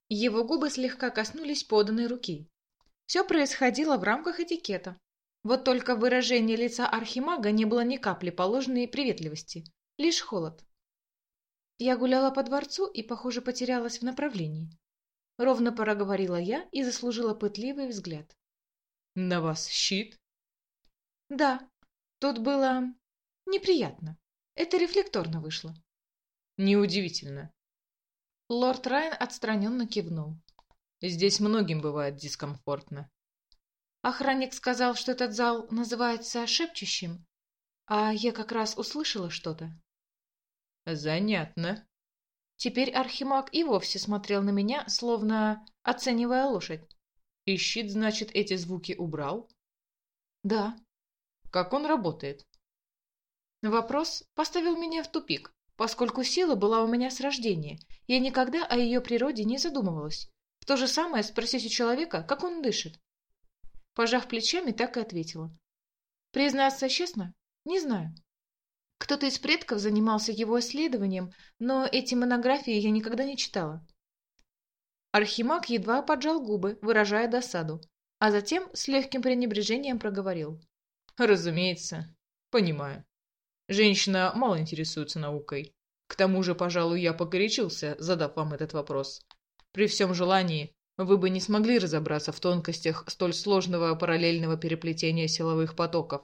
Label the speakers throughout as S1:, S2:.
S1: Его губы слегка коснулись поданной руки. Все происходило в рамках этикета. Вот только в выражении лица архимага не было ни капли положенной приветливости, лишь холод. Я гуляла по дворцу и, похоже, потерялась в направлении. Ровно проговорила я и заслужила пытливый взгляд.
S2: На вас щит?
S1: Да, тут было неприятно. Это рефлекторно вышло.
S2: Неудивительно.
S1: Лорд Райан отстраненно кивнул.
S2: Здесь многим бывает дискомфортно.
S1: Охранник сказал, что этот зал называется шепчущим, а я как раз услышала что-то.
S2: Занятно.
S1: Теперь архимаг и вовсе смотрел на меня, словно оценивая лошадь.
S2: И щит, значит, эти звуки убрал?
S1: Да.
S2: Как он работает?
S1: Вопрос поставил меня в тупик, поскольку сила была у меня с рождения. Я никогда о ее природе не задумывалась. В то же самое спросить у человека, как он дышит. Пожав плечами, так и ответила. Признаться честно, не знаю. Кто-то из предков занимался его исследованием, но эти монографии я никогда не читала. Архимаг едва поджал губы, выражая досаду, а затем с легким пренебрежением проговорил.
S2: Разумеется. Понимаю. Женщина мало интересуется наукой. К тому же, пожалуй, я погорячился, задав вам этот вопрос. При всем желании, вы бы не смогли разобраться в тонкостях столь сложного параллельного переплетения силовых потоков.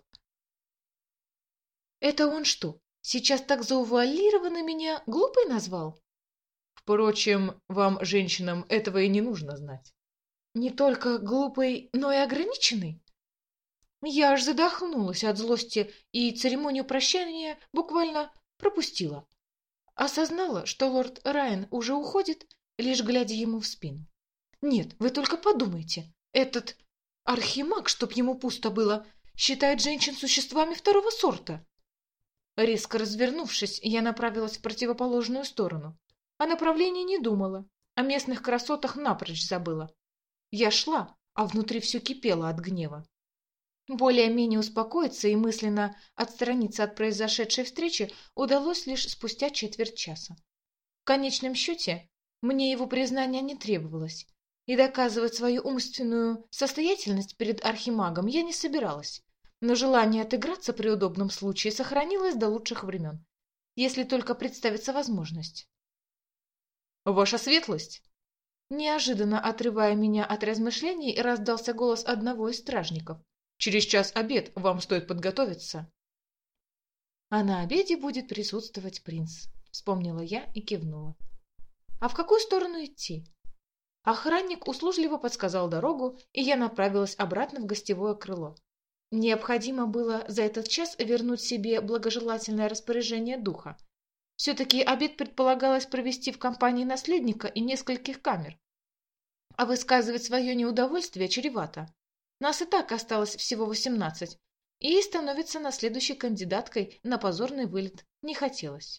S1: Это он что, сейчас так заувуалированно меня глупой назвал?
S2: Впрочем, вам, женщинам, этого и не нужно знать.
S1: Не только глупый, но и ограниченный? Я аж задохнулась от злости и церемонию прощания буквально пропустила. Осознала, что лорд Райан уже уходит, лишь глядя ему в спину. Нет, вы только подумайте, этот архимаг, чтоб ему пусто было, считает женщин существами второго сорта. Резко развернувшись, я направилась в противоположную сторону. О направлении не думала, о местных красотах напрочь забыла. Я шла, а внутри все кипело от гнева. Более-менее успокоиться и мысленно отстраниться от произошедшей встречи удалось лишь спустя четверть часа. В конечном счете, мне его признания не требовалось, и доказывать свою умственную состоятельность перед архимагом я не собиралась, но желание отыграться при удобном случае сохранилось до лучших времен, если только представится возможность.
S2: Ваша светлость?
S1: Неожиданно отрывая меня от размышлений, раздался голос одного из стражников.
S2: Через час обед, вам стоит подготовиться.
S1: А на обеде будет присутствовать принц, вспомнила я и кивнула. А в какую сторону идти? Охранник услужливо подсказал дорогу, и я направилась обратно в гостевое крыло. Необходимо было за этот час вернуть себе благожелательное распоряжение духа. Все-таки обед предполагалось провести в компании наследника и нескольких камер. А высказывать свое неудовольствие чревато. Нас и так осталось всего 18, и становиться на следующей кандидаткой на позорный вылет не хотелось.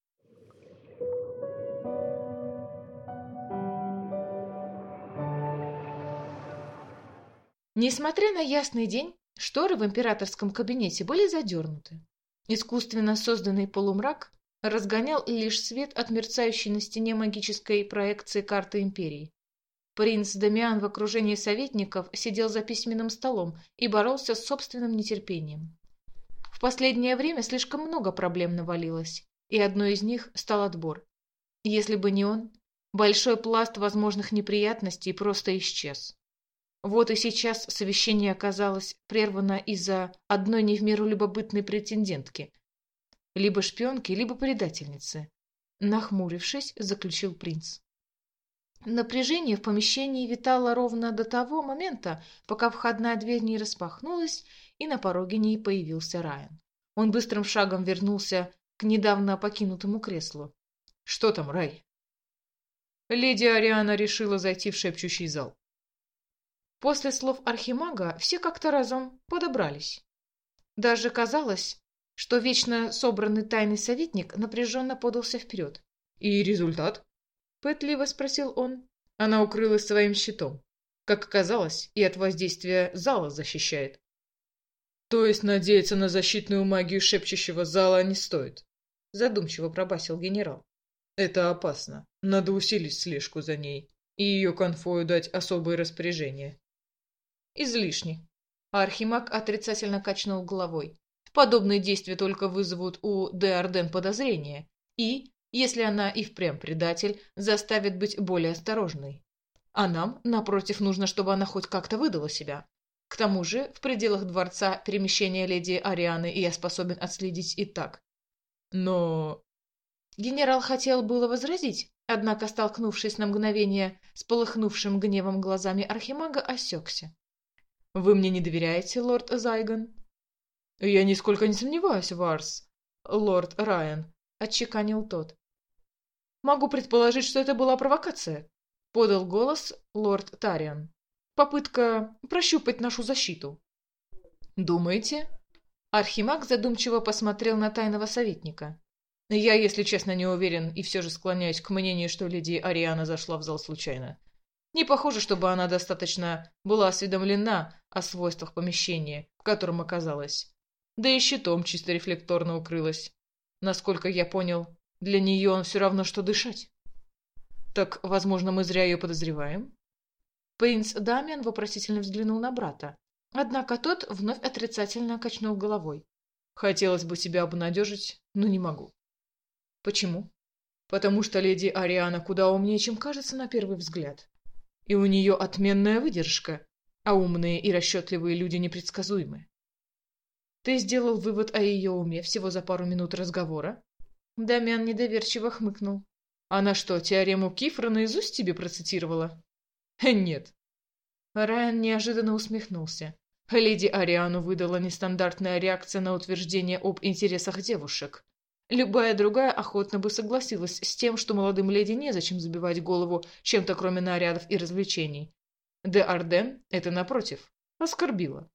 S1: Несмотря на ясный день, шторы в императорском кабинете были задернуты. Искусственно созданный полумрак разгонял лишь свет от мерцающей на стене магической проекции карты империи. Принц Дамиан в окружении советников сидел за письменным столом и боролся с собственным нетерпением. В последнее время слишком много проблем навалилось, и одной из них стал отбор. Если бы не он, большой пласт возможных неприятностей просто исчез. Вот и сейчас совещание оказалось прервано из-за одной не в меру любопытной претендентки. Либо шпионки, либо предательницы. Нахмурившись, заключил принц. Напряжение в помещении витало ровно до того момента, пока входная дверь не распахнулась, и на пороге не появился Райан. Он быстрым шагом вернулся к недавно покинутому креслу. — Что там, Рай? Леди Ариана решила зайти в шепчущий зал. После слов архимага все как-то разом подобрались. Даже казалось, что вечно собранный тайный советник напряженно подался вперед. — И результат? — пытливо спросил он. Она укрылась своим щитом. Как оказалось, и от воздействия зала защищает. — То есть надеяться на защитную магию шепчущего зала не стоит? — задумчиво пробасил генерал. — Это опасно. Надо усилить слежку за ней.
S2: и ее конвою дать особые распоряжения.
S1: Излишне. Архимаг отрицательно качнул головой. Подобные действия только вызовут у де Арден подозрения и, если она и впрямь предатель, заставит быть более осторожной. А нам, напротив, нужно, чтобы она хоть как-то выдала себя. К тому же, в пределах дворца перемещения леди Арианы я способен отследить и так.
S2: Но...
S1: Генерал хотел было возразить, однако, столкнувшись на мгновение с полыхнувшим гневом глазами архимага, осекся. «Вы мне не доверяете, лорд Зайгон?»
S2: «Я нисколько не сомневаюсь, Варс, лорд Райан»,
S1: — отчеканил тот. «Могу предположить, что это была провокация», — подал голос лорд Тариан. «Попытка прощупать нашу защиту».
S2: «Думаете?»
S1: Архимаг задумчиво посмотрел на тайного советника.
S2: «Я, если честно, не уверен и все же склоняюсь к мнению, что леди Ариана зашла в зал случайно. Не похоже, чтобы она достаточно была осведомлена о свойствах помещения, в котором оказалась. Да и щитом чисто рефлекторно укрылась. Насколько я понял, для нее он все равно, что дышать. Так, возможно, мы зря ее подозреваем?»
S1: Принц Дамиан вопросительно взглянул на брата, однако тот вновь отрицательно качнул головой.
S2: «Хотелось бы себя обнадежить, но не могу».
S1: «Почему?»
S2: «Потому что леди Ариана куда умнее, чем кажется на первый взгляд. И у нее отменная выдержка, а умные и расчетливые люди непредсказуемы».
S1: «Ты сделал вывод о ее уме всего за пару минут разговора?» Дамиан недоверчиво хмыкнул.
S2: «Она что, теорему Кифра наизусть тебе процитировала?» «Нет».
S1: Райан неожиданно усмехнулся.
S2: Леди Ариану выдала нестандартная реакция на утверждение об интересах девушек.
S1: Любая другая охотно бы согласилась с тем, что молодым леди незачем забивать голову чем-то, кроме нарядов и развлечений.
S2: Де Арден это, напротив, оскорбило.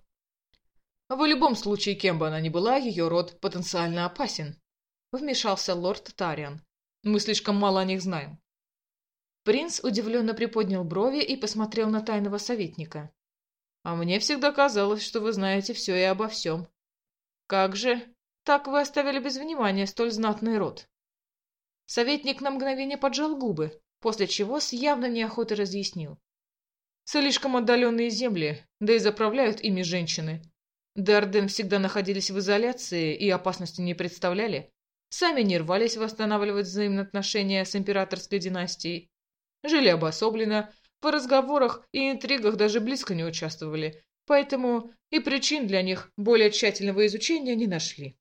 S1: В любом случае, кем бы она ни была, ее род потенциально опасен. Вмешался лорд Тариан.
S2: Мы слишком мало о них знаем.
S1: Принц удивленно приподнял брови и посмотрел на тайного советника.
S2: А мне всегда казалось, что вы знаете все и обо всем.
S1: Как же так вы оставили без внимания столь знатный род? Советник на мгновение поджал губы, после чего с явной неохотой разъяснил.
S2: Слишком отдаленные земли, да и заправляют ими женщины. Де Арден всегда находились в изоляции и опасности не представляли. Сами не рвались восстанавливать взаимоотношения с императорской династией. Жили обособленно, в разговорах и интригах даже близко не участвовали, поэтому и причин для них более тщательного изучения не нашли.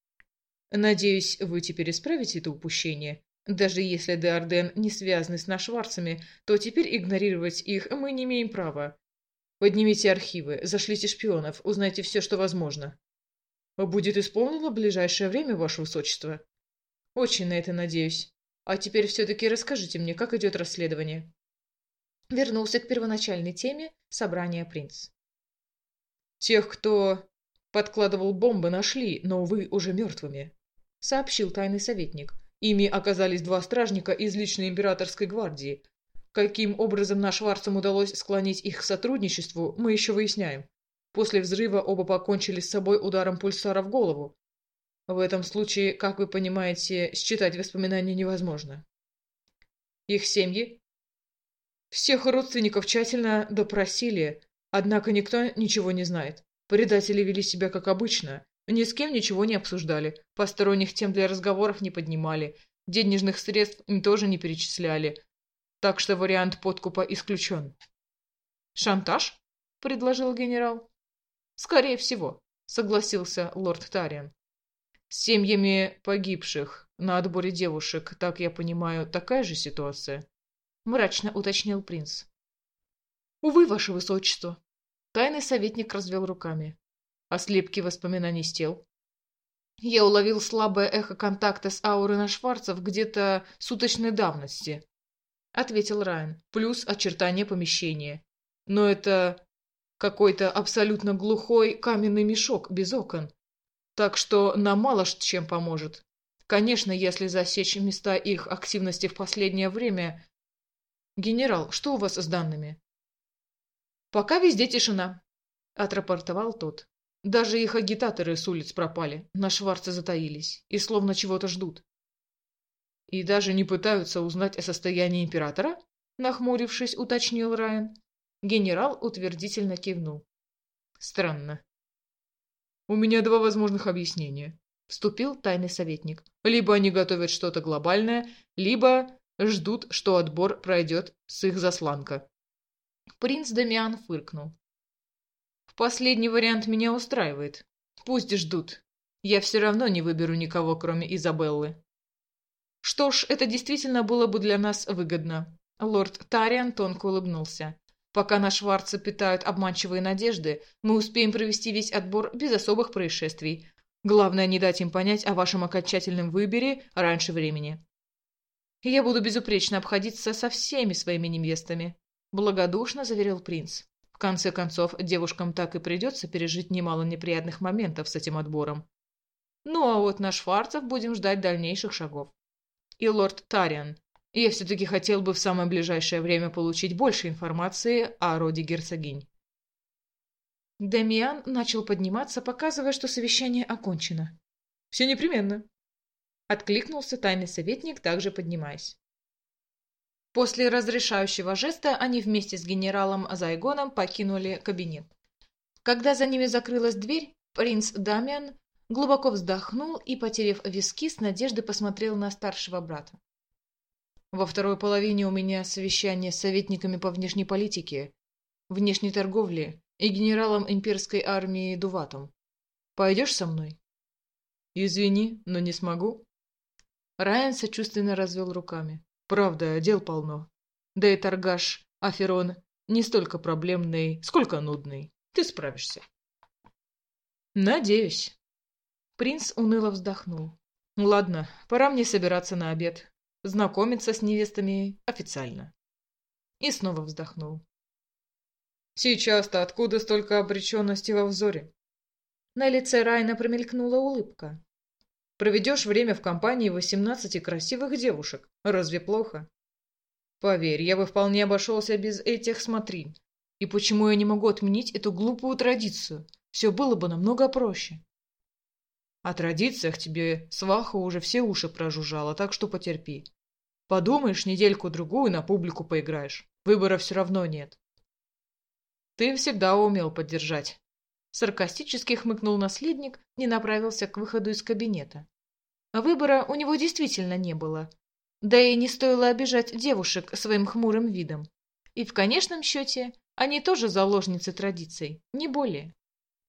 S2: Надеюсь, вы теперь исправите это упущение. Даже если де Арден не связаны с нашварцами, то теперь игнорировать их мы не имеем права. Поднимите архивы, зашлите шпионов, узнайте все, что возможно. Будет исполнено в ближайшее время, ваше высочество. Очень на это надеюсь. А теперь все-таки расскажите мне, как идет расследование.
S1: Вернулся к первоначальной теме собрания принц.
S2: Тех, кто подкладывал бомбы, нашли, но, увы, уже мертвыми, сообщил тайный советник. Ими оказались 2 стражника из личной императорской гвардии. Каким образом нашварцам удалось склонить их к сотрудничеству, мы еще выясняем. После взрыва оба покончили с собой ударом пульсара в голову. В этом случае, как вы понимаете, считать воспоминания невозможно. Их семьи? Всех родственников тщательно допросили, однако никто ничего не знает. Предатели вели себя как обычно, ни с кем ничего не обсуждали, посторонних тем для разговоров не поднимали, денежных средств им тоже не перечисляли, так что вариант подкупа исключен.
S1: «Шантаж?» — предложил генерал.
S2: «Скорее всего», — согласился лорд Тариан. «С семьями погибших на отборе девушек, так я понимаю, такая же ситуация?»
S1: — мрачно уточнил принц. «Увы, ваше высочество». Тайный советник развел руками.
S2: «А слепки воспоминаний с тел?»
S1: «Я уловил слабое эхо контакта с аурой нашварцев где-то суточной давности», — ответил Райан.
S2: «Плюс очертания помещения. Но это какой-то абсолютно глухой каменный мешок без окон. Так что нам мало чем поможет. Конечно, если засечь места их активности в последнее время... Генерал, что у вас с данными?»
S1: «Пока везде тишина», — отрапортовал тот.
S2: «Даже их агитаторы с улиц пропали, на Шварце затаились и словно чего-то ждут». «И даже не пытаются узнать о состоянии императора?»
S1: Нахмурившись, уточнил Райан. Генерал утвердительно кивнул.
S2: Странно. У меня два возможных объяснения. Вступил тайный советник. Либо они готовят что-то глобальное, либо ждут, что отбор пройдет с их засланка.
S1: Принц Дамиан фыркнул.
S2: Последний вариант меня устраивает. Пусть ждут. Я все равно не выберу никого, кроме Изабеллы.
S1: Что ж, это действительно было бы для нас выгодно. Лорд Тариан тонко улыбнулся. Пока на Шварца питают обманчивые надежды, мы успеем провести весь отбор без особых происшествий. Главное, не дать им понять о вашем окончательном выборе раньше времени. Я буду безупречно обходиться со всеми своими невестами, благодушно заверил принц. В конце концов, девушкам так и придется пережить немало неприятных моментов с этим отбором. Ну а вот на Шварцев будем ждать дальнейших шагов. И лорд Тариан, я все-таки хотел бы в самое ближайшее время получить больше информации о роде герцогинь. Дамиан начал подниматься, показывая, что совещание окончено. «Все непременно», — откликнулся тайный советник, также поднимаясь. После разрешающего жеста они вместе с генералом Зайгоном покинули кабинет. Когда за ними закрылась дверь, принц Дамиан глубоко вздохнул и, потеряв виски, с надеждой посмотрел на старшего брата. «Во второй половине у меня совещание с советниками по внешней политике, внешней торговле и генералом имперской армии Дуватом. Пойдешь со мной?»
S2: «Извини, но не смогу».
S1: Райан сочувственно развел руками.
S2: «Правда, дел полно. Да и торгаш Аферон не столько проблемный, сколько нудный. Ты справишься».
S1: «Надеюсь». Принц уныло вздохнул.
S2: «Ладно, пора мне собираться на обед. Знакомиться с невестами официально».
S1: И снова вздохнул.
S2: «Сейчас-то откуда столько обреченности во взоре?»
S1: На лице Райана промелькнула улыбка.
S2: «Проведешь время в компании 18 красивых девушек. Разве плохо?» «Поверь, я бы вполне обошелся без этих смотрин.
S1: И почему я не могу отменить эту глупую традицию? Все было бы намного проще».
S2: О традициях тебе сваха уже все уши прожужжала, так что потерпи. Подумаешь, недельку-другую на публику поиграешь. Выбора все равно нет. Ты всегда умел поддержать.
S1: Саркастически хмыкнул наследник и направился к выходу из кабинета. Выбора у него действительно не было. Да и не стоило обижать девушек своим хмурым видом. И в конечном счете они тоже заложницы традиций, не более.